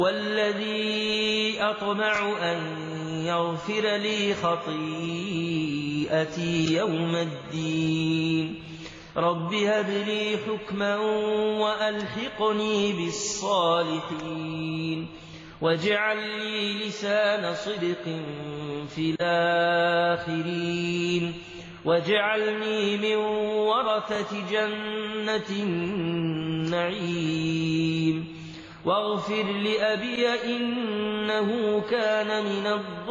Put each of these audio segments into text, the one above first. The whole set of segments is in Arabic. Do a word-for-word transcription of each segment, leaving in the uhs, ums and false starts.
والذي أطمع أن يغفر لي خطيئتي يوم الدين رب هب لي حكما وألحقني بالصالحين واجعل لي لسان صدق في الآخرين واجعلني من ورثة جنة النعيم واغفر لأبي إنه كان من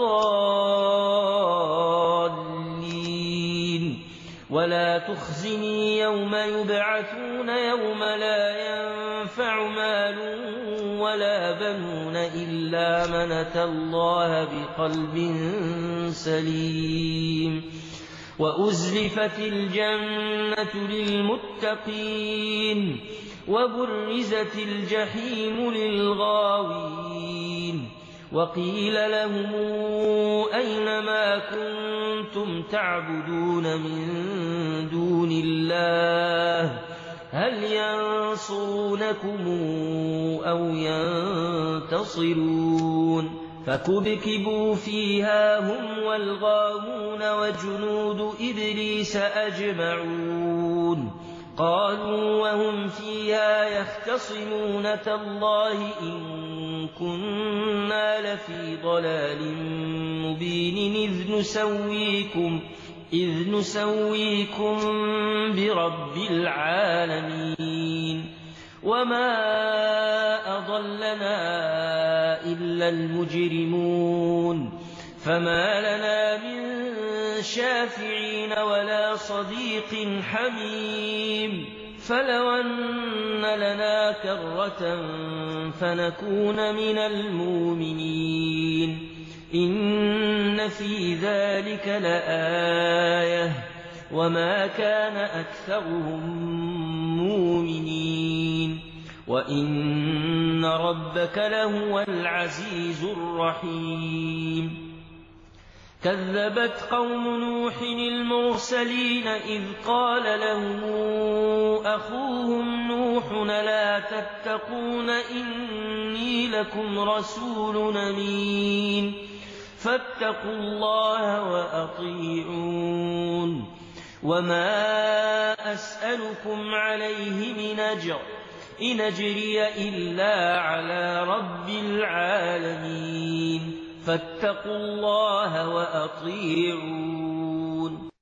الضالين ولا تخزني يوم يبعثون يوم لا ينفع مال ولا بنون إلا من أتى الله بقلب سليم وأزلفت الجنة للمتقين وبرزت الجحيم للغاوين وقيل لهم أين ما كنتم تعبدون من دون الله هل ينصرونكم أو ينتصرون فكبكبوا فيها هم والغاوون وجنود إبليس أجمعون قالوا وهم فيها يختصمون تالله إن كنا لفي ضلال مبين إذ نسويكم, إذ نسويكم برب العالمين وما أضلنا إلا المجرمون فما لنا من شافعين ولا صديق حميم فلو أن لنا كرة فنكون من المؤمنين إن في ذلك لآية وما كان أكثرهم مؤمنين وإن ربك لهو العزيز الرحيم كذبت قوم نوح المرسلين إذ قال لهم أخوهم نوح لا تتقون إني لكم رسول أمين فاتقوا الله وأطيعون وما أسألكم عليه من أجر إن أجري إلا على رب العالمين فاتقوا الله وأطيعون